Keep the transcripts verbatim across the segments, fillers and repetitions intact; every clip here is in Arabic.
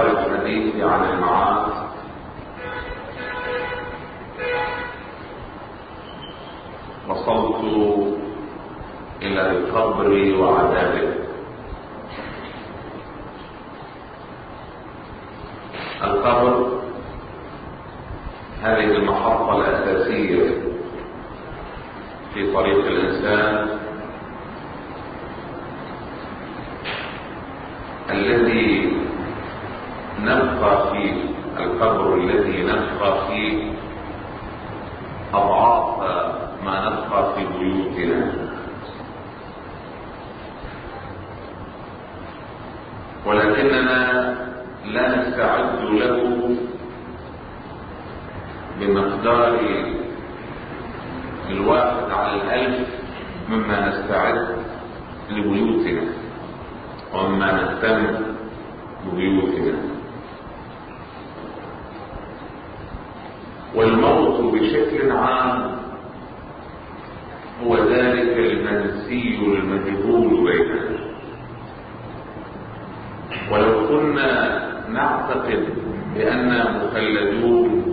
مدار الحديث عن المعاد وصلت إلى القبر وعذابه. القبر هذه المحطة الأساسية في طريق الإنسان الذي نبقى فيه، القبر الذي نبقى فيه أضعاف ما نبقى في بيوتنا، ولكننا لا نستعد له بمقدار الواحد على الألف مما نستعد لبيوتنا ومما نهتم ببيوتنا. والموت بشكل عام هو ذلك المنسي المجهول بيننا. ولو كنا نعتقد بأننا مخلدون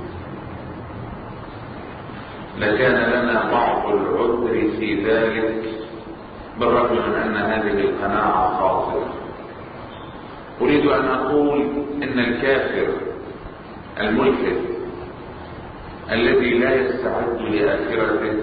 لكان لنا بعض العذر في ذلك، بالرغم من أن هذه القناعة خاطئة. أريد أن أقول إن الكافر الملحد الذي لا يستعد لآخرته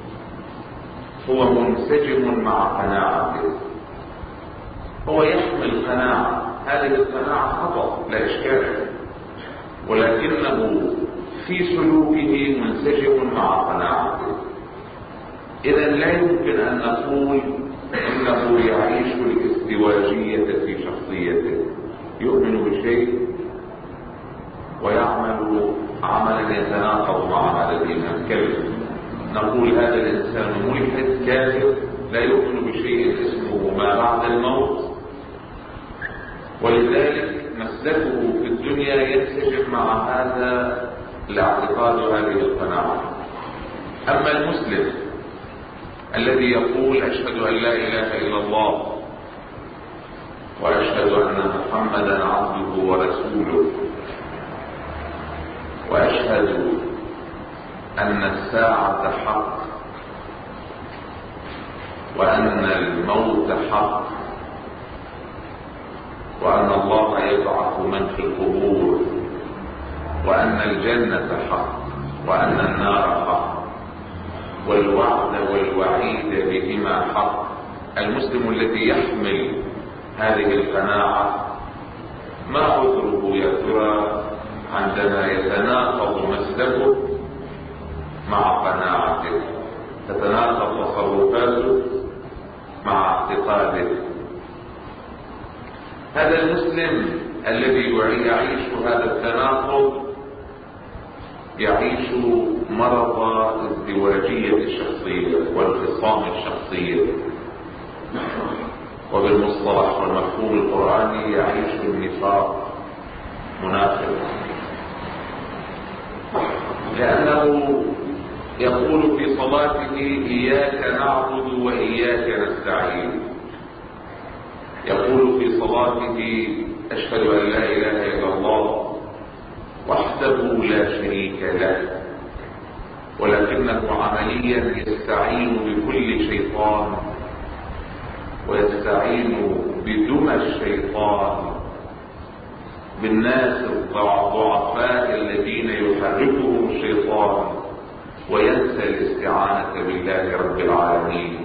هو منسجم مع قناعته، هو يحمل قناعة، هذه القناعة خطأ لا إشكال، ولكنه في سلوكه منسجم مع قناعته. إذا لا يمكن أن نقول إنه يعيش الازدواجية في شخصيته، يؤمن بشيء ويعمل عملا يتناقض مع هذا الإيمان. كيف نقول هذا الإنسان ملحد كافر لا يؤمن بشيء اسمه ما بعد الموت، ولذلك مسلكه في الدنيا ينسجم مع هذا الاعتقاد وهذه القناعة. أما المسلم الذي يقول أشهد أن لا إله إلا الله وأشهد أن محمدا عبده ورسوله وأشهد أن الساعة حق وأن الموت حق وأن الله يبعث من في القبور وأن الجنة حق وأن النار حق والوعد والوعيد بهما حق، المسلم الذي يحمل هذه القناعة ما عذره يا ترى عندما يتناقض مسلكه مع قناعته، تتناقض تصرفاته مع اعتقاده؟ هذا المسلم الذي يعيش هذا التناقض يعيش مرض ازدواجية الشخصية وانفصام الشخصية، وبالمصطلح والمفهوم القرآني يعيش النفاق، منافق، لأنه يقول في صلاته إياك نعبد وإياك نستعين، يقول في صلاته أشهد أن لا إله إلا الله وحده لا شريك له، ولكنه عمليا يستعين بكل شيطان ويستعين بدمى الشيطان، بالناس الضعفاء الذين يحركهم الشيطان، وينسى الاستعانة بالله رب العالمين.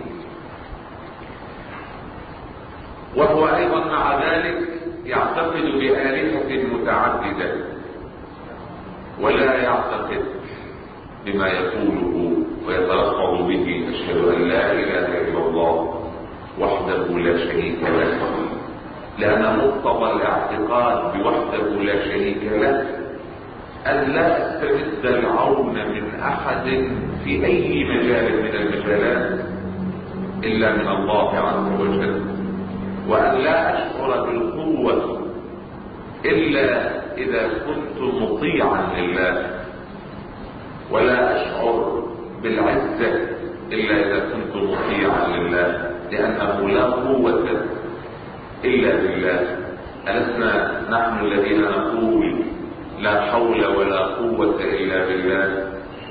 وهو أيضا مع ذلك يعتقد بآلهة متعددة ولا يعتقد بما يقوله ويتلفظ به أشهد أن لا إله إلا الله وحده لا شريك له، لأن مقتضى الاعتقاد بوحده لا شريك له أن لا أستمد العون من أحد في أي مجال من المجالات إلا من الله عز وجل، وأن لا أشعر بالقوة إلا إذا كنت مطيعا لله، ولا أشعر بالعزة إلا إذا كنت مطيعا لله، لأنه لا قوة إلا بالله ألسنا نحن الذين نقول لا حول ولا قوة إلا بالله؟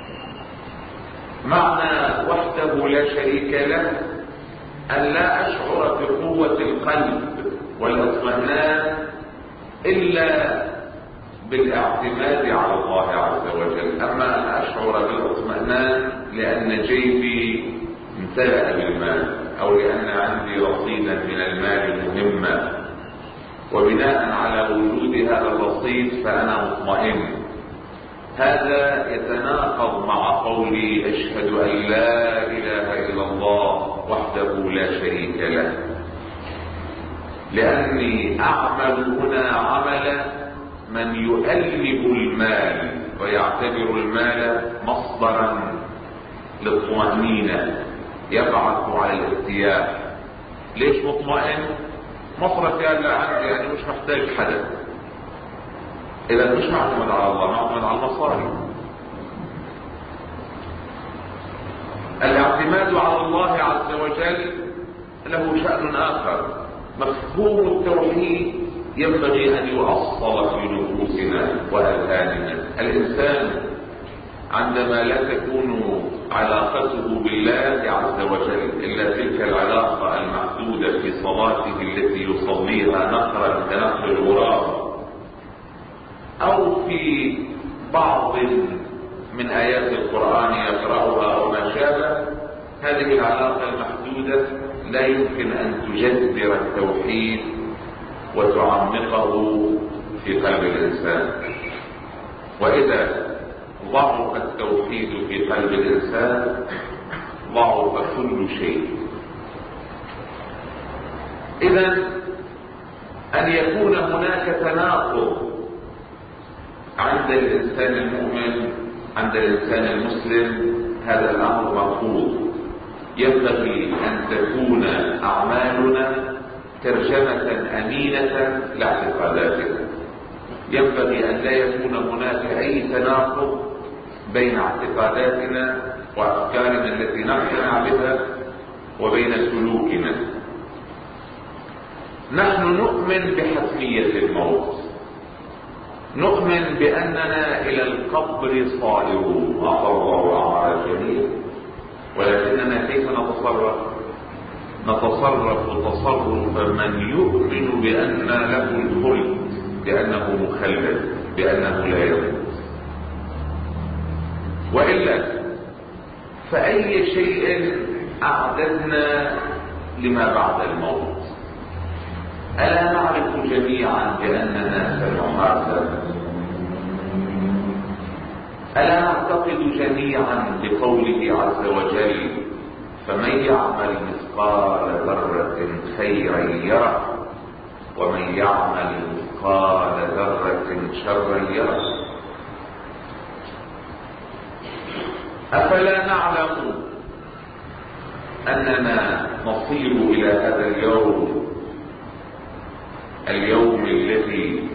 معنى وحده لا شريك له أن لا أشعر بقوة القلب والاطمئنان إلا بالاعتماد على الله عز وجل. أما أن أشعر بالاطمئنان لأن جيبي امتلأ بالمال أو لأن عندي رصيدا من المال مهمة وبناء على وجود هذا الرصيد فأنا مطمئن، هذا يتناقض مع قولي أشهد أن لا إله إلا الله وحده لا شريك له، لأني أعمل هنا عمل من يؤلب المال ويعتبر المال مصدرا للطمأنينة يبعث على الارتياح. ليش مطمئن؟ مصرف يا اللي عندي، يعني مش محتاج حدا. إذا مش معتمد على الله، معتمد على المصاري. الاعتماد على الله عز وجل له شأن آخر. مفهوم التوحيد ينبغي أن يؤصل في نفوسنا وأذهاننا. الإنسان عندما لا تكون علاقته بالله عز وجل إلا تلك العلاقة المحدودة في صلاته التي يصليها نقرا كنقر الغراب، أو في بعض من آيات القرآن يقرأها وما شابه، هذه العلاقة المحدودة لا يمكن أن تجذر التوحيد وتعمقه في قلب الإنسان. وإذا ضعف التوحيد في قلب الإنسان ضعف كل شيء. إذن أن يكون هناك تناقض عند الإنسان المؤمن عند الإنسان المسلم هذا الأمر مرفوض. ينبغي أن تكون أعمالنا ترجمة أمينة لاعتقاداتنا. ينبغي أن لا يكون هناك أي تناقض بين اعتقاداتنا وأفكارنا التي نقتنع بها وبين سلوكنا. نحن نؤمن بحتمية الموت، نؤمن بأننا إلى القبر صائرون، أعطى الله أعمال الجميع، ولكننا كيف نتصرف؟ نتصرف تصرف من يؤمن بأن له الخلد، بأنه مخلد، بأنه لا يموت. وإلا فأي شيء أعددنا لما بعد الموت؟ ألا نعرف جميعا بأننا سنحاسب؟ ألا نعتقد جميعا بقوله عز وجل فمن يعمل مثقال ذرة خيرا يره ومن يعمل مثقال ذرة شرا يره؟ أفلا نعلم أننا نصير إلى هذا اليوم، اليوم الذي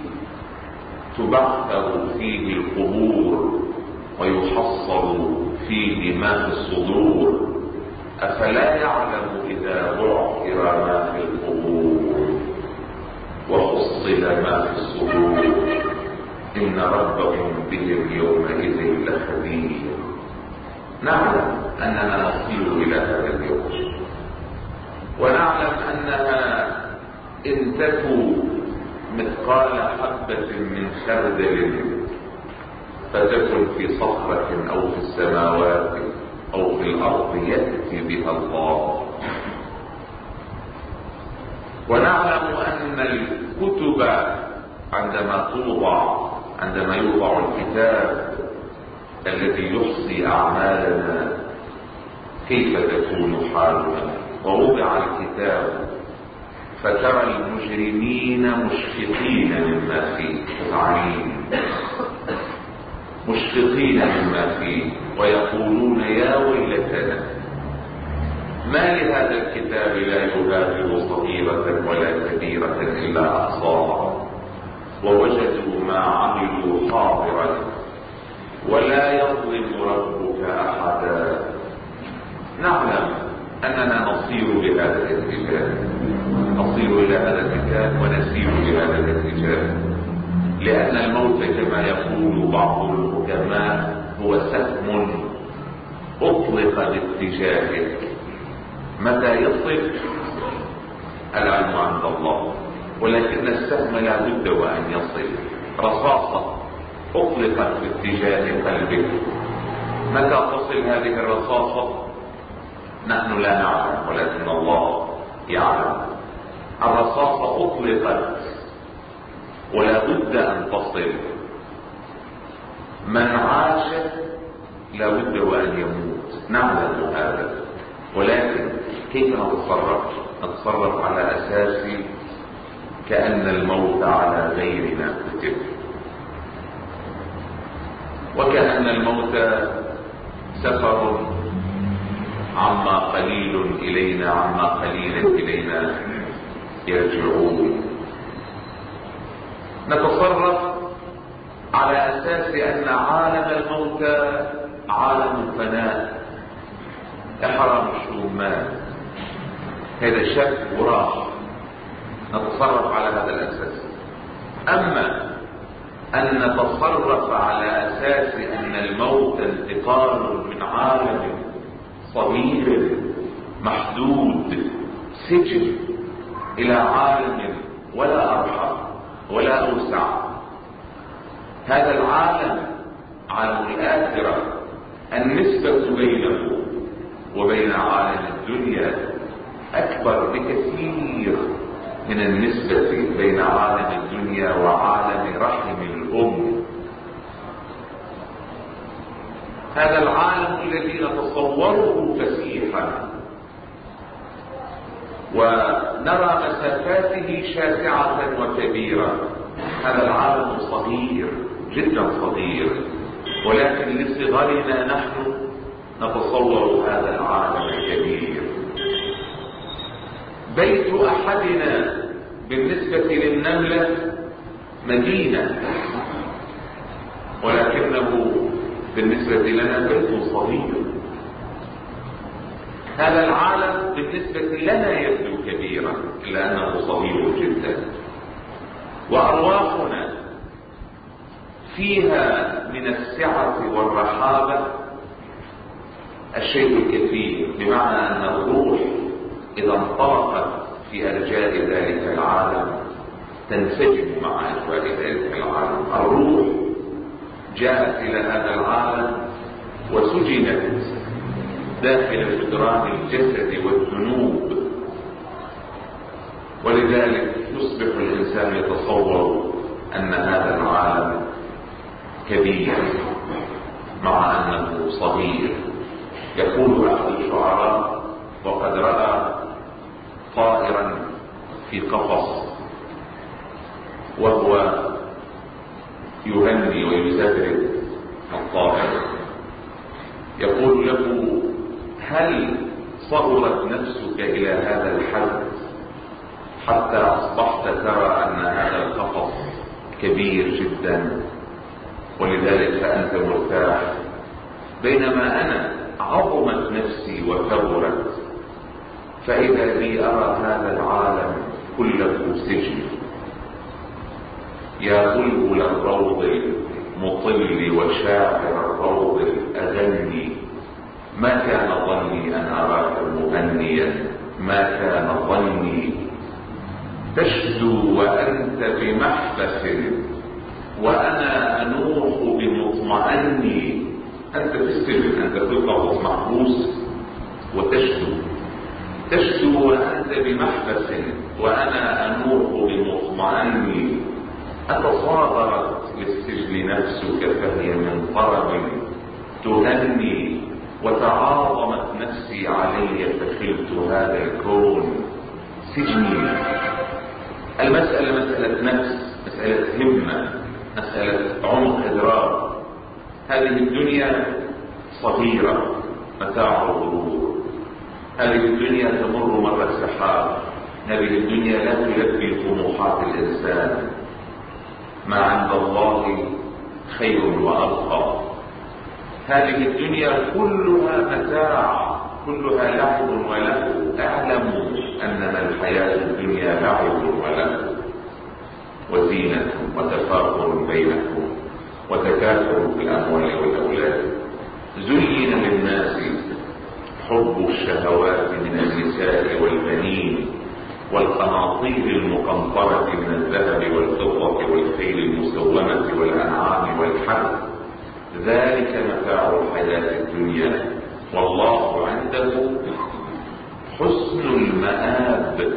تبعثر فيه القبور ويحصل فيه ما في الصدور؟ أفلا يعلم إذا بعثر ما في القبور وحصل ما في الصدور إن ربهم بهم يومئذ لخبير؟ نعلم أننا نصير إلى هذا اليوم، ونعلم أنها إن تكو مثقال حبة من خردل فتكن في صخرة أو في السماوات أو في الأرض يأتي بها الله. ونعلم أن الكتب عندما توضع عندما يوضع الكتاب الذي يحصي أعمالنا كيف تكون حالنا، ووضع الكتاب فترى المجرمين مشفقين مما فيه، مذعنين مشفقين مما فيه ويقولون يا ويلتنا ما لهذا الكتاب لا يغادر صغيرة ولا كبيرة إلا أحصاها ووجدوا ما عملوا حاضرا ولا يظلم ربك أحدا. نعلم أننا نصير بهذا الاتجاه، نصير إلى هذا الاتجاه ونسير بهذا الاتجاه، لأن الموت كما يقول بعض الحكماء هو سهم أطلق باتجاهك، متى يصل العلم عند الله، ولكن السهم لا بد وأن يصل. رصاصة أطلقت باتجاه قلبك، متى تصل هذه الرصاصة؟ نحن لا نعلم، ولكن الله يعلم. الرصاصة أطلقت ولا بد أن تصل. من عاش لا بد وأن يموت، نعلم هذا، ولكن كيف نتصرف؟ نتصرف على أساس كأن الموت على غيرنا كتب، وكأن الموت سفر عما قليل إلينا عما قليل إلينا يرجعون. نتصرف على أساس أن عالم الموت عالم فناء، إحرام الشومان، هذا شك وراح، نتصرف على هذا الأساس. أما أن نتصرف على أساس أن الموت انتقال من عالم صغير محدود سجن إلى عالم ولا أرحم ولا أوسع، هذا العالم عالم الآخرة النسبة بينه وبين عالم الدنيا أكبر بكثير من النسبة بين عالم الدنيا وعالم رحم الأم. هذا العالم الذي نتصوره فسيحا ونرى مسافاته شاسعة وكبيرة، هذا العالم صغير جدا صغير، ولكن لصغرنا نحن نتصور هذا العالم الكبير. بيت أحدنا بالنسبة للنملة مدينة، ولكنه بالنسبة لنا بيت صغير. هذا العالم بالنسبة لنا يبدو كبيرا إلا أنه صغير جدا، وأرواحنا فيها من السعة والرحابة الشيء الكثير، بمعنى أن الروح إذا انطلقت في أرجاء ذلك العالم تنسجم مع أجواء ذلك العالم. الروح جاءت إلى هذا العالم وسجنت داخل جدران الجسد والذنوب، ولذلك يصبح الإنسان يتصور أن هذا العالم كبير مع أنه صغير. يقول أحد الشعراء: وقد رأى طائرا في قفص وهو يهني ويزدرب الطائر، يقول له: هل صغرت نفسك إلى هذا الحد حتى أصبحت ترى أن هذا القفص كبير جدا ولذلك فأنت مرتاح، بينما أنا عظمت نفسي وكبرت فإذا بي أرى هذا العالم كله سجن. يا بلبل الروض المطل وشاعر الروض الأغني، ما كان ظني أن أراك مغنيا، ما كان ظني تشدو وأنت بمحبس وأنا أنوح بمطمئني. أنت في السجن، أنت في القفص محبوس وتشدو، تشدو وأنت بمحبس وأنا أنوح بمطمئني. أتصادرت للسجن نفسك فهي من طرب تهني، وتعاظمت نفسي علي فخلت هذا الكون سجني. المسألة مسألة نفس، مسألة همة، مسألة عمق إدراك. هذه الدنيا صغيرة متاع الغرور، هذه الدنيا تمر مر السحاب، هذه الدنيا لا تلبي طموحات الإنسان. ما عند الله خير وأبقى. هذه الدنيا كلها متاع، كلها لعب ولهو. اعلموا انما الحياة الدنيا لعب ولهو وزينة وتفاخر بينكم وتكاثر في الاموال والاولاد. زين للناس حب الشهوات من النساء والبنين والقناطير المقنطرة من الذهب والفضة والخيل المسومة والأنعام والحرث، ذلك متاع الحياة الدنيا والله عنده حسن المآب.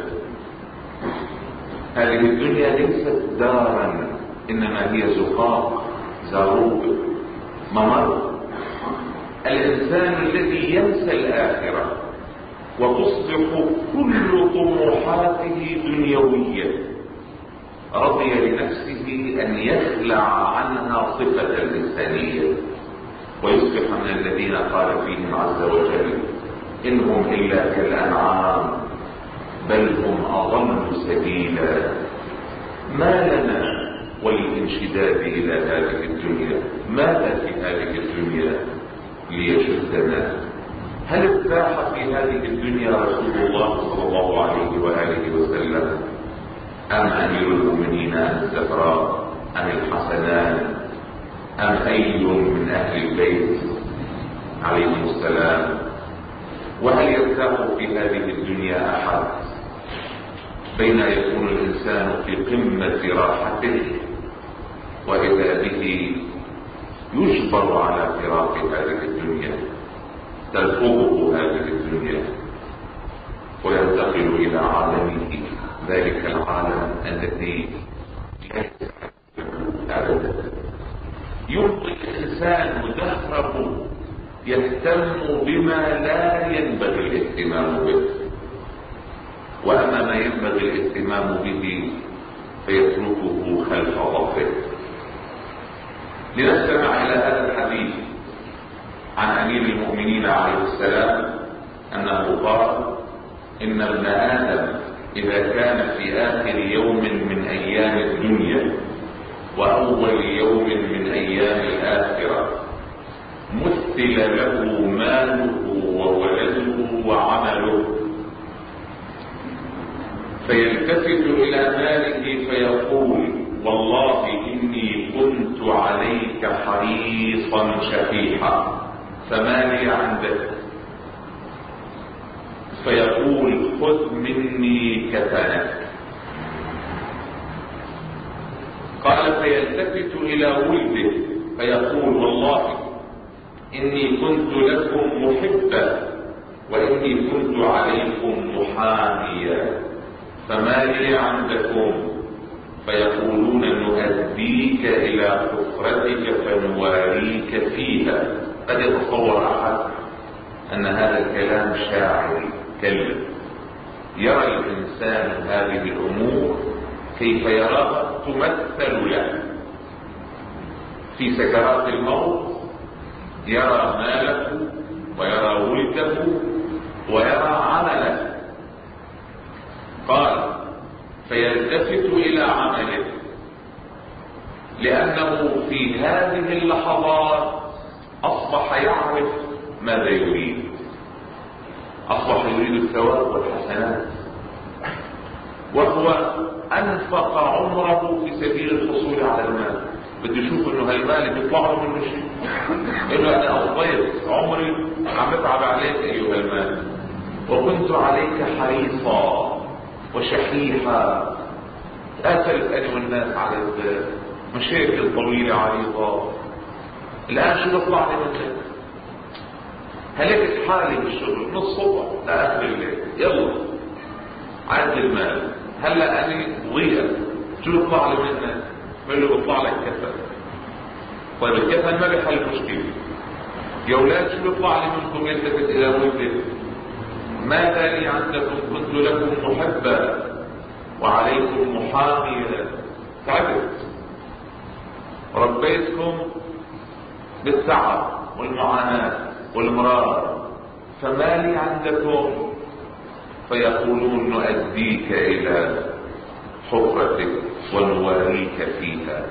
هذه الدنيا ليست دارا، إنما هي زقاق، زاروق، ممر. الإنسان الذي ينسى الآخرة وتصبح كل طموحاته دنيوية رضي لنفسه أن يخلع عنها صفة الإنسانية ويصبح من الذين قال فيهم عز وجل إنهم إلا كالأنعام بل هم أضل سبيلا. ما لنا وللانشداد إلى هذه الدنيا؟ ماذا في هذه الدنيا ليشدنا؟ هل ارتاح في هذه الدنيا رسول الله صلى الله عليه وآله وسلم أم أمير المؤمنين أم الزهراء أم الحسنان أم أي من أهل البيت عليهم السلام؟ وهل يرتاح في هذه الدنيا أحد بين يكون الإنسان في قمة راحته وإذا به يجبر على فراق هذه الدنيا، تلفظه هذه الدنيا وينتقل إلى عالمه، ذلك العالم الذي أبدا يبقي الإنسان دهره يهتم بما لا ينبغي الاهتمام به، وأما ما ينبغي الاهتمام به فيتركه خلف ظهره. لنستمع إلى هذا الحديث عن أمير المؤمنين عليه السلام أنه قال إن ابن آدم إذا كان في آخر يوم من أيام الدنيا وأول يوم من أيام الآخرة مثل له ماله وولده وعمله، فيلتفت إلى ماله فيقول والله إني كنت عليك حريصا شفيحا فما لي عندك؟ فيقول خذ مني كفنك. قال فيلتفت إلى ولده فيقول والله إني كنت لكم محبا وإني كنت عليكم محاميا فما لي عندكم؟ فيقولون نؤديك إلى حفرتك فنواريك فيها. قد يتصور أحد أن هذا الكلام شاعري كلب، يرى الإنسان هذه الأمور كيف يراها تمثل له في سكرات الموت، يرى ماله ويرى ولده ويرى عمله. قال فيلتفت إلى عمله لأنه في هذه اللحظات أصبح يعرف ماذا يريد، أصبح يريد الثواب والحسنات، وهو أنفق عمره في سبيل الحصول على المال. بده يشوف انه هالمال بيطلع له منه شيء، انه انا قضيت عمري عم بتعب عليك ايها المال وكنت عليك حريصا وشحيحا، قاتلت انا والناس على مشاكل طويله عريضه، الان شو بيطلع لي منك؟ هلكت حالي بالشغل من الصبح لاخر الليل، يلا عد المال، هلا انا ضيقت شو بيطلع لي منك؟ بقول له بيطلع لك كفن. طيب الكفن ما بيحل المشكله. يا اولاد شو بيطلع لي منكم؟ يلتفت الى ولده ماذا لي عندكم؟ كنت لكم محبا وعليكم محاميا، تعبت ربيتكم بالتعب والمعاناه والمرار، فما لي عندكم؟ فيقولون نؤديك الى حفرتك ونواريك فيها.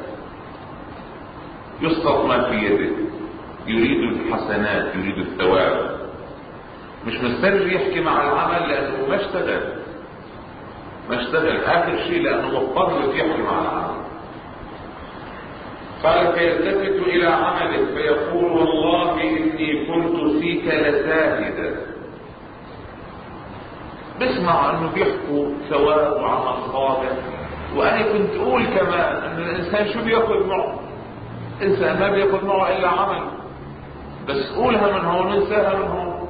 يسقط ما في يده، يريد الحسنات، يريد الثواب، مش مسترجي يحكي مع العمل لانه ما اشتغل ما اشتغل اخر شيء لانه مضطر يحكي مع العمل. قال فيلتفت الى عمله فيقول والله اني كنت فيك لزاهدا. بسمع انه بيحكوا ثواب وعمل صالح، وانا كنت اقول كمان ان الانسان شو بياخذ معه؟ انسان ما بياخذ معه الا عمل، بس قولها من هون انساها من هون.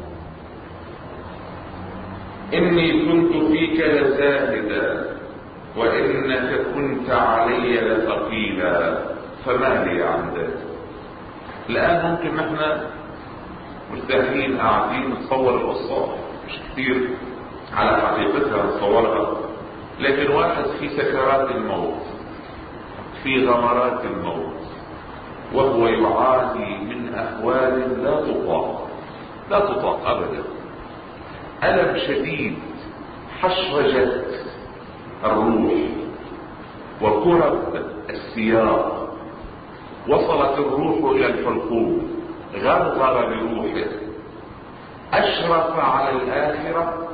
اني كنت فيك لزاهدا وانك كنت علي لثقيلا فما لي عندك. الان ممكن نحن مرتاحين قاعدين نتصور القصة مش كثير على حقيقتها نتصورها، لكن واحد في سكرات الموت في غمرات الموت وهو يعاني من احوال لا تطاق لا تطاق ابدا. الم شديد، حشرجة الروح وكرب السياق، وصلت الروح الى الحلقوم، غرغر بروحه، اشرف على الاخرة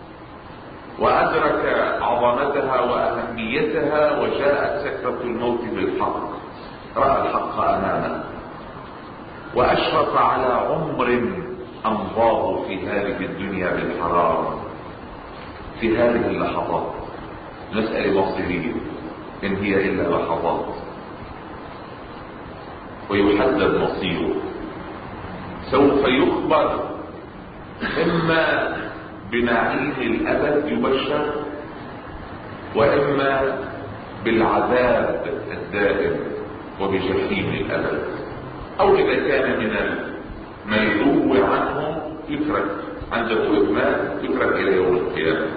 وادرك عظمتها واهميتها، وجاءت سكرة الموت بالحق، رأى الحق امامه واشرف على عمر امضاه في هذه الدنيا بالحرام. في هذه اللحظات مسألة مصيرية ان هي الا لحظات، ويحدد مصيره. سوف يخبر اما بنعيم الابد يبشر، واما بالعذاب الدائم وبجحيم الابد، او اذا كان من الميلوء عنه يترك عنده ادمان يترك الى يوم القيامه.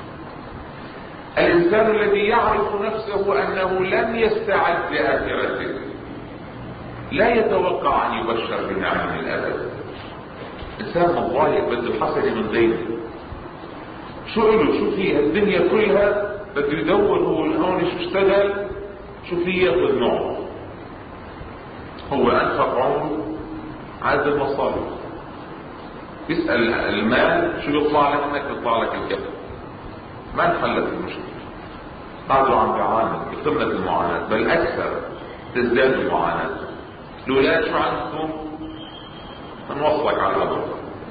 الانسان الذي يعرف نفسه انه لم يستعد لاخرته لا يتوقع ان يبشر بنعيم الابد. انسان مضايق بده حسنه من غيره، شو له شو فيه الدنيا كلها، بده يدور هو هون شو اشتغل شو فيه ياخذ معه. هو انفق عمره عاد المصاري، يسأل المال شو يطلع لك منك، يطلع لك الكفر. ما انحلت المشكلة، قاعدوا عم بيعانوا بقمة المعاناة، بل اكثر تزداد المعاناة. الاولاد شو عندكم؟ نوصلك على الأمر.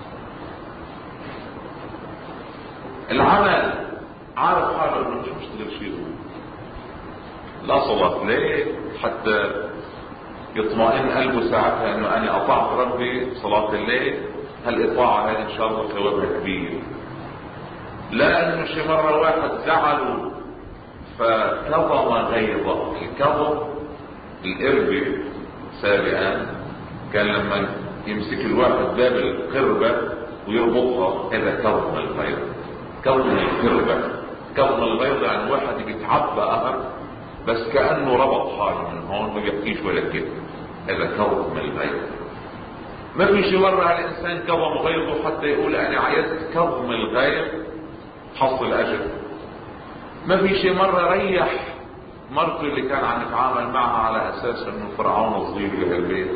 العمل عارف حاله انه مش مشتغل شيء، لا صلاة ليه حتى يطمئن قلبه ساعتها انه انا اطعت ربي صلاة الليل، هالاطاعة هذه ان شاء الله ثوابها كبير. لا انه شي مرة واحد زعله فكظم غيظه. الكظم القربة سابقا كان لما يمسك الواحد باب القربة ويربطها، هذا كظم الغيظ. كظم القربة كظم الغيظ يعني واحد بيتعبى قهر بس كأنه ربط حاله من هون ما بيحكيش ولا كلمة، هذا كظم الغيظ. ما في شي مرة على الانسان كظم غيظه حتى يقول انا عيدت كظم الغيظ حصل اجر. ما في شي مرة ريح مرته اللي كان عم يتعامل معها على اساس انه فرعون صغير بهالبيت.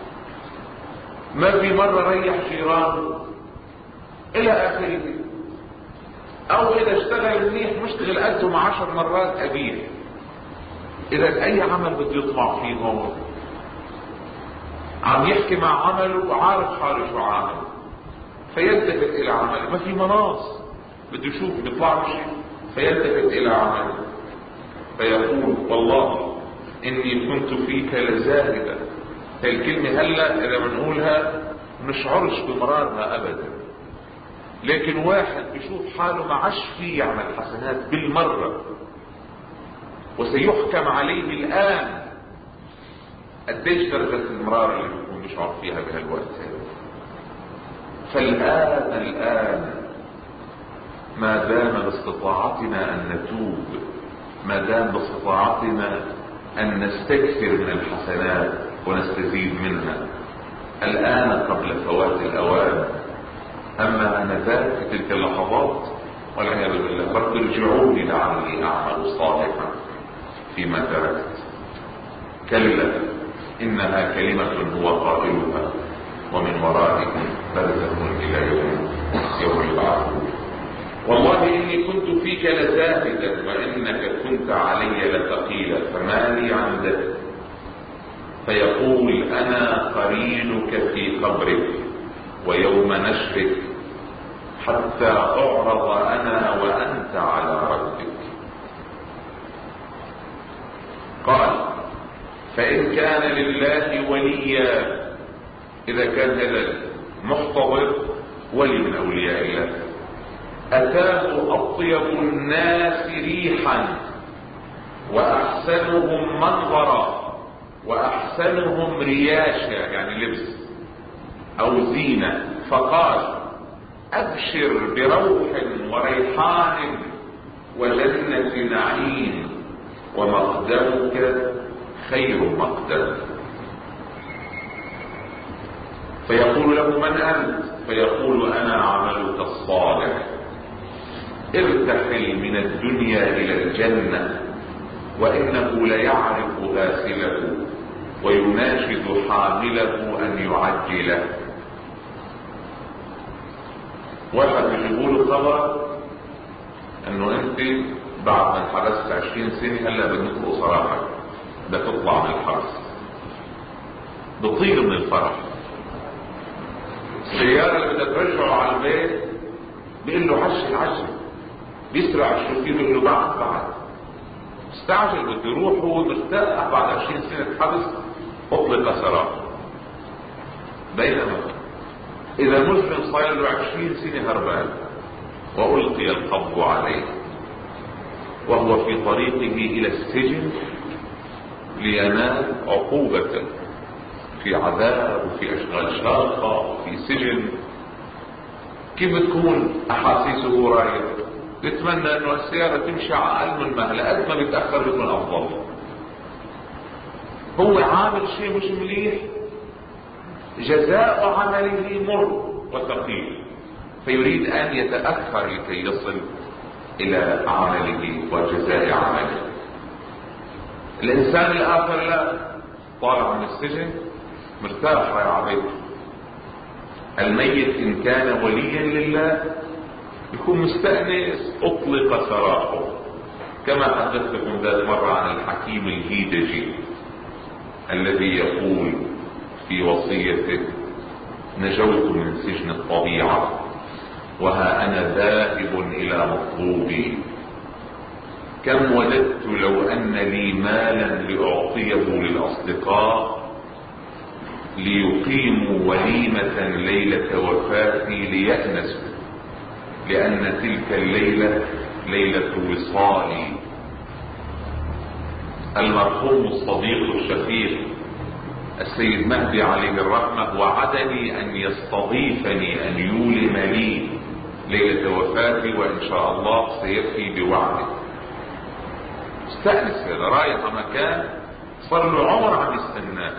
ما في مرة ريح جيرانه الى اخره. او اذا اشتغل منيح مشتغل قدهم عشر مرات ابيه. اذا اي عمل بده يطمع فيه هون عم يحكي مع عمله وعارف حاله شو عامل، فيلتفت الى عمله. ما في مناص بده يشوف بيطلع شيء، فيلتفت الى عمله فيقول والله اني كنت فيك لزاهدا. هي الكلمة هلا اذا بنقولها مشعرش بمرارها ابدا، لكن واحد بيشوف حاله ما عاش فيه يعمل حسنات بالمرة وسيحكم عليه الان، قديش درجة المرار اللي بيكون بيشعر فيها بهالوقت. فالآن الآن ما دام باستطاعتنا أن نتوب، ما دام باستطاعتنا أن نستكثر من الحسنات ونستزيد منها، الآن قبل فوات الأوان. أما آنذاك في تلك اللحظات والعياذ بالله رب ارجعوني لعلي أعمل صالحا فيما تركت. كلا إنها كلمة هو قائلها ومن ورائهم برزخ إلى يوم يوم البعث. والله إني كنت فيك لزاهدا وإنك كنت علي لثقيلا فما لي عندك. فيقول أنا قرينك في قبرك ويوم نشرك حتى أعرض أنا وأنت على ربك. قال فإن كان لله وليا، إذا كان هذا المحتضر ولي من أولياء الله، أتاه أطيب الناس ريحا وأحسنهم منظرا وأحسنهم رياشا يعني لبس أو زينة، فقال أبشر بروح وريحان وجنة نعيم ومقدمك خير مقدم. فيقول له من أنت؟ فيقول أنا عملك الصالح، ارتحل من الدنيا إلى الجنة وإنه ليعرف غاسله ويناشد حامله أن يعجله. واحد يجيبوا له خبر انه انت بعد ما انحبست عشرين سنة هلا بنطلق صراحة بدك تطلع من الحبس، بطير من الفرح. السيارة اللي بدك ترجعه على البيت بيقول له عجل عجل، بيسرع الشوفير بيقول له بعد بعد، استعجل بده يروح هو مرتاح بعد عشرين سنة حبس اطلق سراحه. بينما اذا مسلم صار له عشرين سنة هربان والقي القبض عليه وهو في طريقه الى السجن لينال عقوبة في عذاب وفي اشغال شاقة وفي سجن، كيف بتكون احاسيسه راية؟ بتمنى انه السيارة تمشي اقل من مهلة، قد ما بيتأخر بيكون افضل. هو عامل شيء مش مليح، جزاء عمله مر وثقيل، فيريد ان يتأخر لكي يصل الى عمله وجزاء عمله. الانسان الاخر لا، طالع من السجن مرتاح رايح بيته. الميت ان كان وليا لله يكون مستأنس اطلق سراحه، كما حدثتكم ذات مرة عن الحكيم الهيدجي الذي يقول في وصيته نجوت من سجن الطبيعة وها انا ذاهب الى مطلوبي، كم وددت لو ان لي مالا لاعطيه للاصدقاء ليقيموا وليمة ليلة وفاتي ليأنسوا، لان تلك الليلة ليلة وصالي. المرحوم الصديق الشفيق السيد مهدي عليه الرحمة وعدني ان يستضيفني ان يولم لي ليلة وفاتي، وان شاء الله سيأتي بوعده. استأنس هذا، رايح مكان صار له عمر عم يستناه.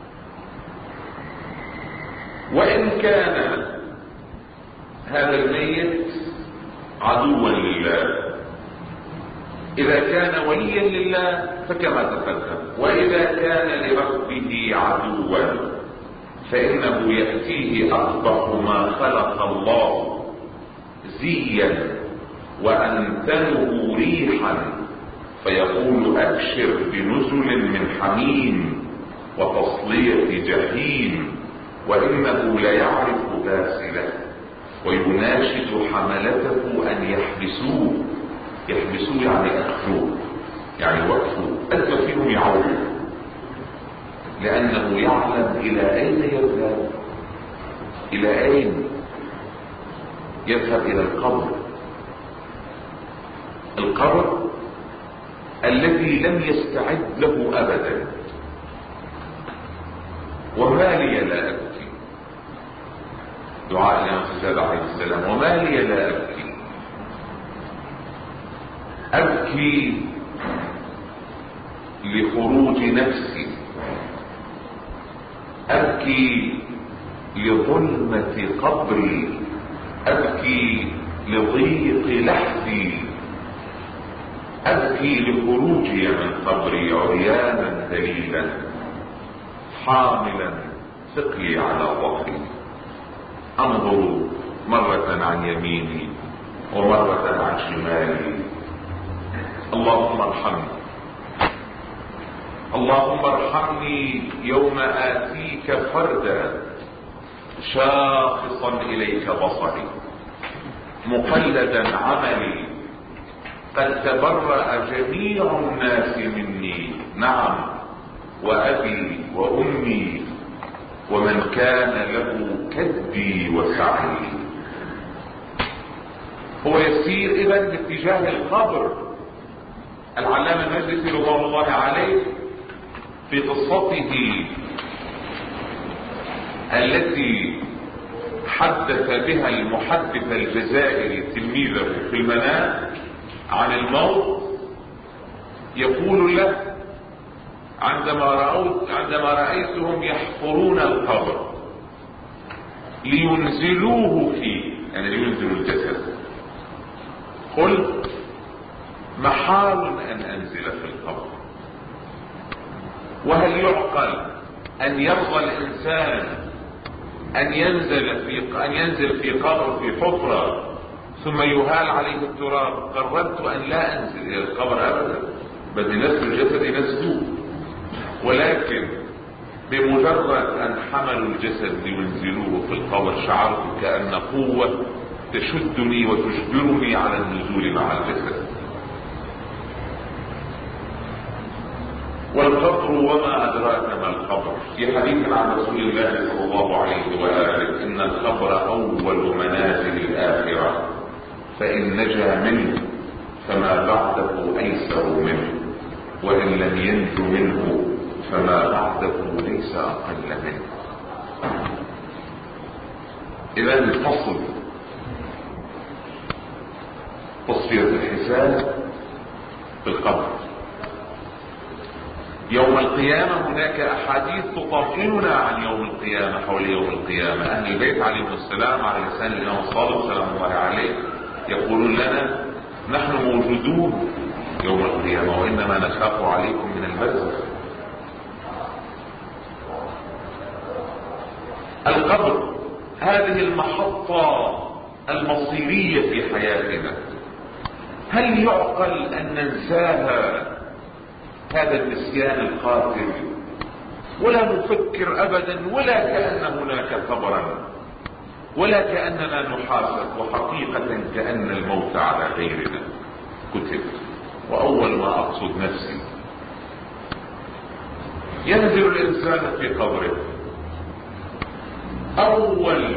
وان كان هذا الميت عدوا لله، اذا كان وليا لله فكما تقدم، واذا كان لربه عدوا فانه يأتيه اقبح ما خلق الله زيا وانتنه ريحا، فيقول ابشر بنزل من حميم وتصلية جحيم، وانه ليعرف غاسله ويناشد حملته ان يحبسوه. يحبسوه يعني اخفوه، يعني وقفوه، قد فيهم يعودوا، لانه يعلم الى اين يذهب. الى اين يذهب؟ الى القبر، القبر الذي لم يستعد له ابدا. وما لي لا ابكي، دعاء الامام السجاد عليه السلام، وما لي لا ابكي، ابكي لخروج نفسي، ابكي لظلمة قبري، ابكي لضيق لحدي، ابكي لخروجي من قبري عريانا ذليلا حاملا ثقلي على ظهري. انظروا مرة عن يميني ومرة عن شمالي. اللهم ارحمني، اللهم ارحمني يوم آتيك فردا شاخصا إليك بصري مقلدا عملي، قد تبرأ جميع الناس مني، نعم وأبي وأمي ومن كان له كدي وسعي. هو يسير إذن باتجاه القبر. العلامة المجلسي رضوان الله عليه في قصته التي حدث بها المحدث الجزائري تلميذه في المنام عن الموت يقول له: عندما رأيت عندما رأيتهم يحفرون القبر لينزلوه فيه، يعني لينزلوا الجسد، قلت محال أن أنزل في القبر. وهل يعقل أن يرضى الإنسان أن ينزل في أن ينزل في قبر في حفرة ثم يهال عليه التراب؟ قررت أن لا أنزل إلى القبر أبدا، بل نزل الجسد ينزلوه. ولكن بمجرد أن حملوا الجسد لينزلوه في القبر شعرت كأن قوة تشدني وتجبرني على النزول مع الجسد. والقبر وما أدراك ما القبر، في حديث عن رسول الله صلى الله عليه وآله: إن القبر أول منازل الآخرة، فإن نجا منه فما بعده أيسر منه، وإن لم ينج منه فما بعده ليس أقل منه. إذا الفصل تصفية الحساب في القبر. يوم القيامة هناك أحاديث تطمئننا عن يوم القيامة. حول يوم القيامة أهل البيت عليهم السلام على لسان الإمام الصادق سلام الله عليه يقولون لنا: نحن موجودون يوم القيامة وإنما نخاف عليكم من البرزخ. القبر هذه المحطة المصيرية في حياتنا، هل يعقل أن ننساها هذا النسيان القاتل ولا نفكر أبدا ولا كأن هناك قبرا ولا كأننا نحاسب، وحقيقة كأن الموت على غيرنا كتب؟ وأول ما أقصد نفسي، ينزل الإنسان في قبره، أول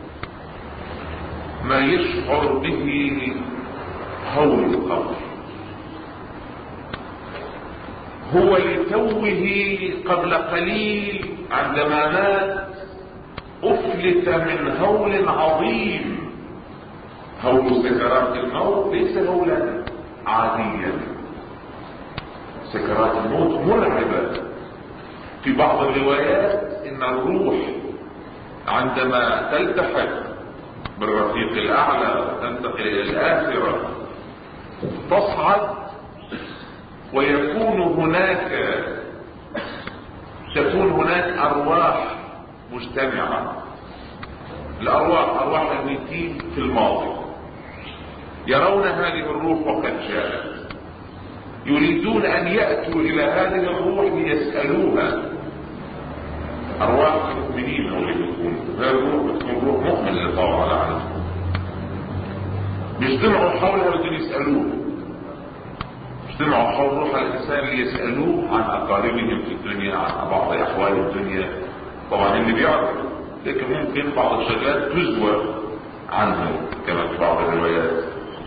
ما يشعر به هول القبر. هو لتوه قبل قليل عندما مات أفلت من هول عظيم. هول سكرات الموت ليس هولا عاديا، سكرات الموت مرعبة. في بعض الروايات إن الروح عندما تلتحق بالرفيق الأعلى وتنتقل إلى الآخرة تصعد، ويكون هناك تكون هناك أرواح مجتمعة. الأرواح أرواح الميتين في الماضي يرون هذه الروح وقد جاءت، يريدون أن يأتوا إلى هذه الروح ليسألوها. أرواح المؤمنين هو اللي بيكون هذه الروح بتكون روح مؤمن لله على عنه، بيجتمعوا حولها بدهم يسألوه، اجتمعوا حول روح الإنسان ليسألوه عن أقاربهم في الدنيا، عن بعض أحوال الدنيا. طبعا اللي بيعرف، لكن ممكن بعض الشغلات تزوى عنه كما في بعض الروايات.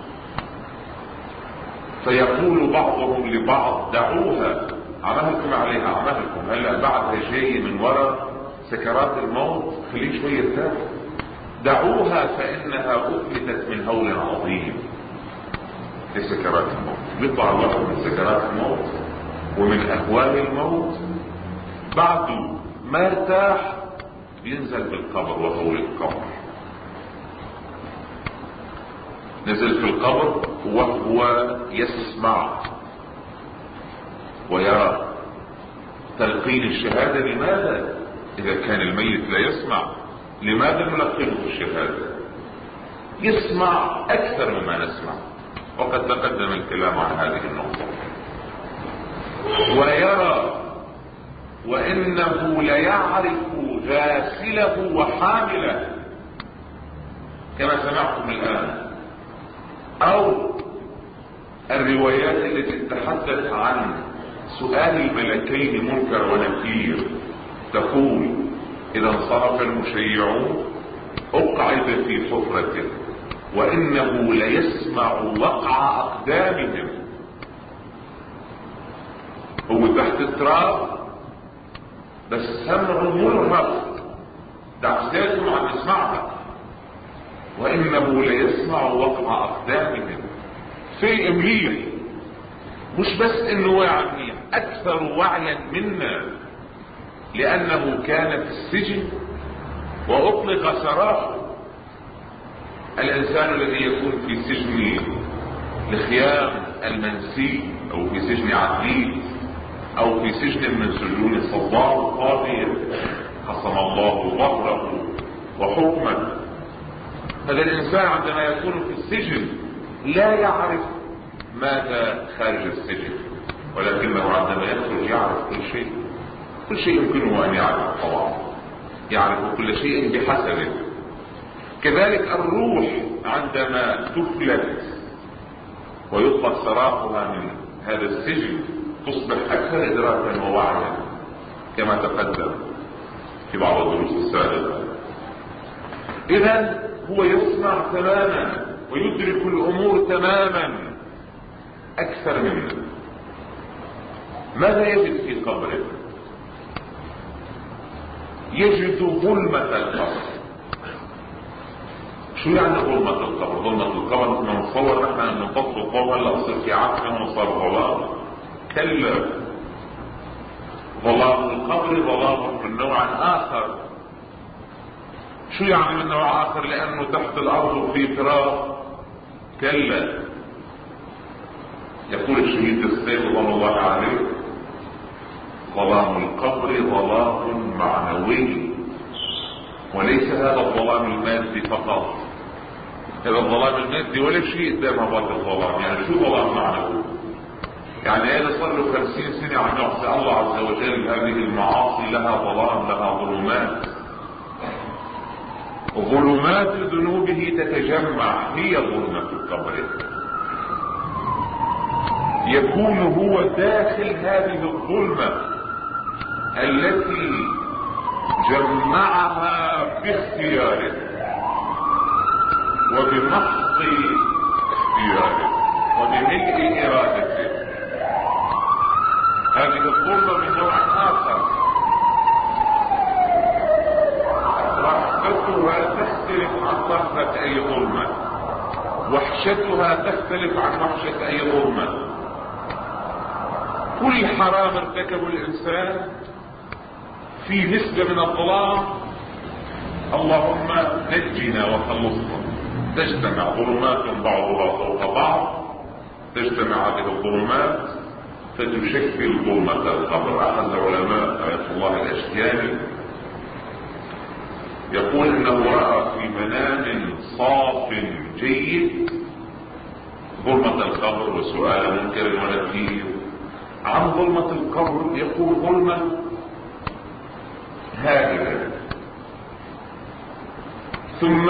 فيقول بعضهم لبعض: دعوها، عملكم عليها عملكم، هلا بعدها جاي من وراء سكرات الموت، خليه شوية ارتاح، دعوها فإنها أفلتت من هول عظيم لسكرات الموت. بيطلع الواحد من سكرات الموت ومن أهوال الموت بعد ما ارتاح بينزل بالقبر وهول القبر. نزل في القبر وهو يسمع ويرى تلقين الشهادة. لماذا إذا كان الميت لا يسمع لماذا نلقنه الشهادة؟ يسمع اكثر مما نسمع، وقد تقدم الكلام عن هذه النقطة. ويرى وانه ليعرف غاسله وحامله كما سمعتم الان، او الروايات التي تتحدث عن سؤال الملكين منكر ونكير تقول اذا انصرف المشيعون اقعد في حفرته وانه ليسمع وقع اقدامهم. هو تحت التراب بس سمعه مرهق، دعساته عم يسمعها، وانه ليسمع وقع اقدامهم. في امليح مش بس انه واعي منيح، اكثر وعيا منا، لانه كان في السجن واطلق سراحه. الانسان الذي يكون في سجن الخيام المنسي او في سجن عدليل او في سجن من سجون صدام الطاغية قسم الله ظهره وحكمه، هذا الانسان عندما يكون في السجن لا يعرف ماذا خارج السجن، ولكنه عندما يخرج يعرف كل شيء. كل شيء يمكنه ان يعرف طبعا، يعرف كل شيء بحسبه. كذلك الروح عندما تفلت ويطلق سراحها من هذا السجن تصبح اكثر ادراكا ووعيا كما تقدم في بعض الدروس السابقة. اذا هو يسمع تماما ويدرك الامور تماما اكثر منا. ماذا يجد في قبره؟ يجد ظلمة القبر. شو يعني ظلمة القبر؟ ظلمة القبر كنا نتصور نحن ان نفضل القبر هلا اصير في عتمة وصار ظلام. كلا، ظلام القبر ظلام من نوع اخر. شو يعني من نوع اخر؟ لانه تحت الارض في تراب. كلا، يقول الشهيد السيد رضوان الله عليه ظلام القبر ظلام معنوي، وليس هذا الظلام المادي فقط. هذا الظلام المادي ولا شيء قدام هذا الظلام. يعني شو ظلام معنوي؟ يعني هذا صار له خمسين سنة عم يعصي الله عز وجل. هذه المعاصي لها ظلام، لها ظلمات، ظلمات ذنوبه تتجمع، هي ظلمة القبر. يكون هو داخل هذه الظلمة التي جمعها باختياره وبمحض اختياره وبملء ارادته. هذه الظلمة من نوع اخر، رحمتها تختلف عن رحمة اي ظلمة، وحشتها تختلف عن وحشة اي ظلمة. كل حرام ارتكبه الانسان في نسبة من الظلام، اللهم نجنا وخلصنا. تجتمع ظلمات بعضها فوق بعض، تجتمع هذه الظلمات فتشكل ظلمة القبر. احد العلماء آية الله الاشكالي يقول انه رأى في منام صاف جيد ظلمة القبر وسؤال منكر ونكير. عن ظلمة القبر يقول ظلمة هائلة، ثم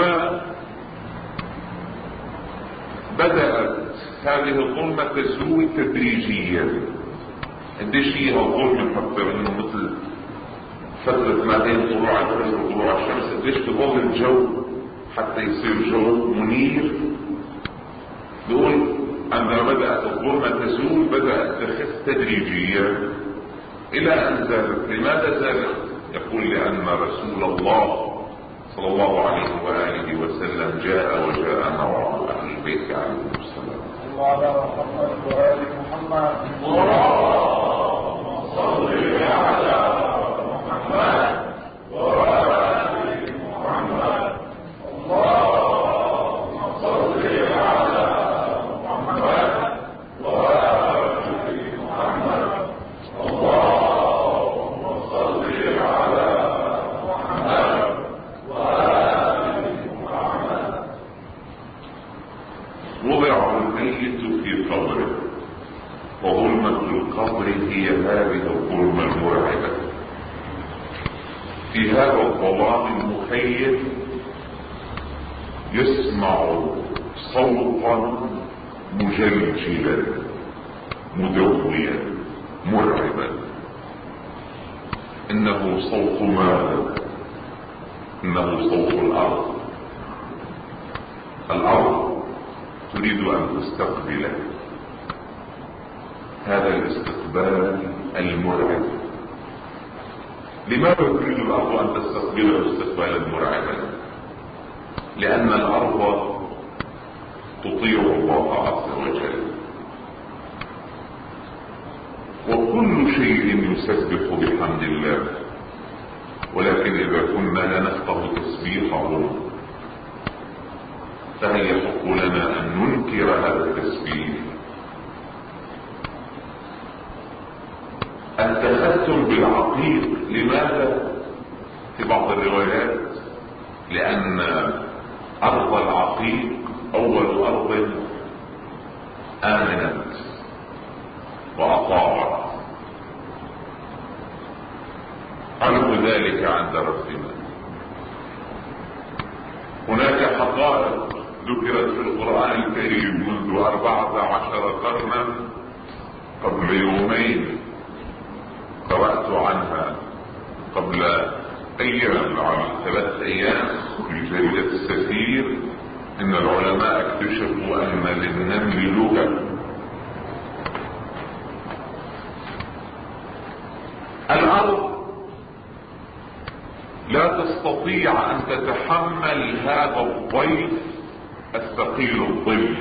بدأت هذه الظلمة تزول تدريجيا. قديش هي الظلمة حتى انه مثل فترة ما بين طلوع الفجر وطلوع الشمس، قديش تظل الجو حتى يصير جو منير. بيقول عندما بدأت الظلمة تزول بدأت تخف تدريجيا الى ان زالت. لماذا زالت؟ يقول لان رسول الله صلى الله عليه وآله وسلم جاء وجاء معه اهل البيت عليهم السلام. الله على محمد وآل محمد. اللهم صل على محمد وآل محمد. اللهم صل على محمد وآل محمد. اللهم صل على محمد وآل محمد. وضع الميت في قبره، وظلمة القبر هي هذه الظلمة المرعبة. في هذا الظلام المخيف يسمع صوتا مجلجلا مدويا مرعبا. انه صوت ماذا؟ انه صوت الارض. الارض تريد ان تستقبله هذا الاستقبال المرعب. لماذا تريد الارض ان تستقبله استقبالا مرعبا؟ لان الارض تطيع الله عز وجل، وكل شيء يسبح بحمد الله، ولكن اذا كنا لا نفقه تسبيحه فهل يحق لنا ان ننكر هذا التسبيح؟ التختم بالعقيق لماذا؟ في بعض الروايات لان ارض العقيق اول ارض امنت واطاعت. قالوا ذلك عند ربنا. هناك حقائق ذكرت في القرآن الكريم منذ أربعة عشر قرنا. قبل يومين قرأت عنها، قبل أيام، عن ثلاث أيام في جريدة السفير، إن العلماء اكتشفوا أن للنمل لغة. الأرض لا تستطيع أن تتحمل هذا الضيف الثقيل الظل،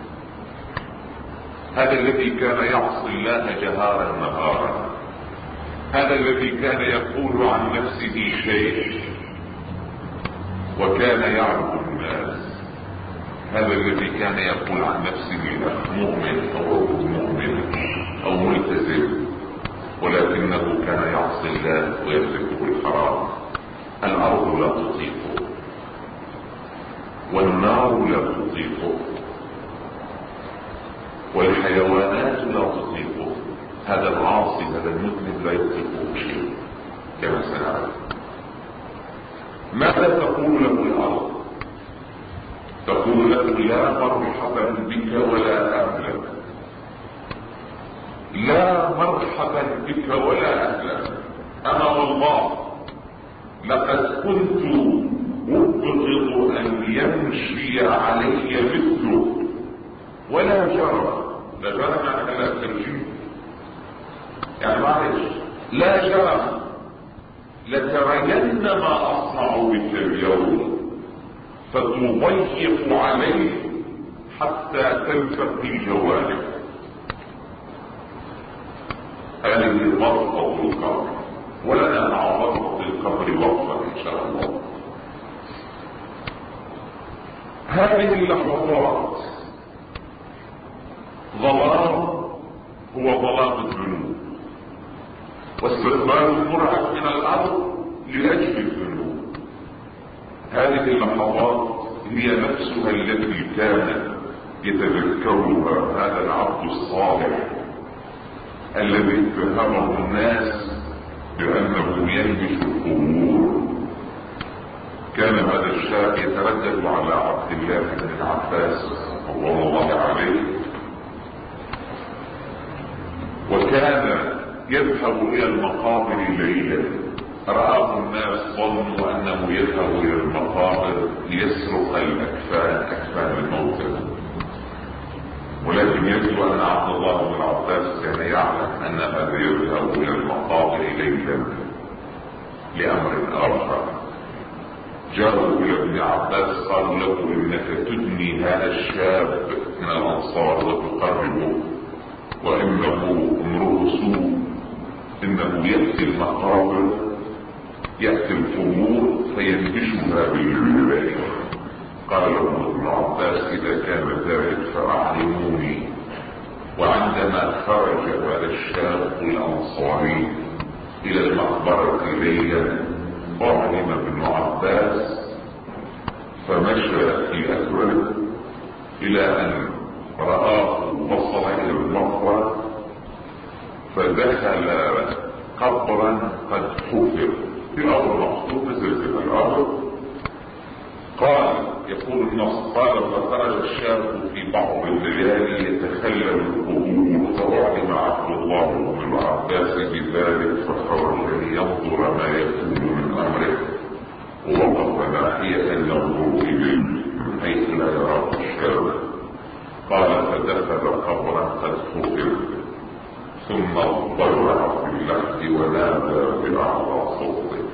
هذا الذي كان يعصي الله جهارا نهارا، هذا الذي كان يقول عن نفسه شيء وكان يعبد الناس، هذا الذي كان يقول عن نفسه مؤمن أو مؤمن أو ملتزم، ولكنه كان يعصي الله ويمسكه الحرام. الأرض لا تطيقه، والنار لا تطيقه، والحيوانات لا تطيقه. هذا العاصي، هذا المذنب لا يطيقه شيء كما سنعرف. ماذا تقول له الأرض؟ تقول له لا مرحبا بك ولا أهلا، لا مرحبا بك ولا أهلا. أنا والله لقد كنت أبغض أن يمشي علي مثله ولا جرى. لا جرى معنى لا ترجم، يعني معلش، لا جرى لترين ما أصنع بك اليوم فتضيق عليه حتى تلتقي جوانب. هذه ضربة القبر، ولنا مع ضربة القبر وقفة إن شاء الله. هذه اللحظات ظلام هو ظلام الذنوب، واستقبال المرعب من الأرض لأجل الذنوب. هذه اللحظات هي نفسها التي كان يتذكرها هذا العبد الصالح الذي اتهمه الناس بأنه يلبس القبور. كان هذا الشاب يتردد على عبد الله بن عباس رضي الله عليه، وكان يذهب إلى المقابر ليلا. رآه الناس ظنوا أنه يذهب إلى المقابر ليسرق الأكفان، أكفان الموتى، ولكن يجب أن عبد الله بن عباس كان يعلم أن هذا يذهب إلى المقابر ليلا لأمر آخر. جاءوا إلى ابن عباس قالوا له إنك تدني هذا الشاب من الأنصار وتقربه، وإنه امرؤ سوء، إنه يأتي المقابر، يأتي القبور فينبشها بالجبال. قال ابن عباس إذا كان ذلك فأعلموني. وعندما خرج هذا الشاب الأنصاري إلى المقبرة ليلا أعلم ابن عباس، فمشى في أثره إلى أن رآه وصل الى المقبرة فدخل قبرا قد حفر في الارض مخطوطة زلزال الارض. قال يقول النص قال فخرج الشاب في بعض الليالي يتخلل القبور فأعلم عبد الله بن العباس بذلك فخرج لينظر ما يكون من امره ووقف ناحية ينظر اليه من حيث لا يراه الشاب. قال فدخل قبرا قد حفر ثم اضطرع في اللحد ونادى بأعلى صوته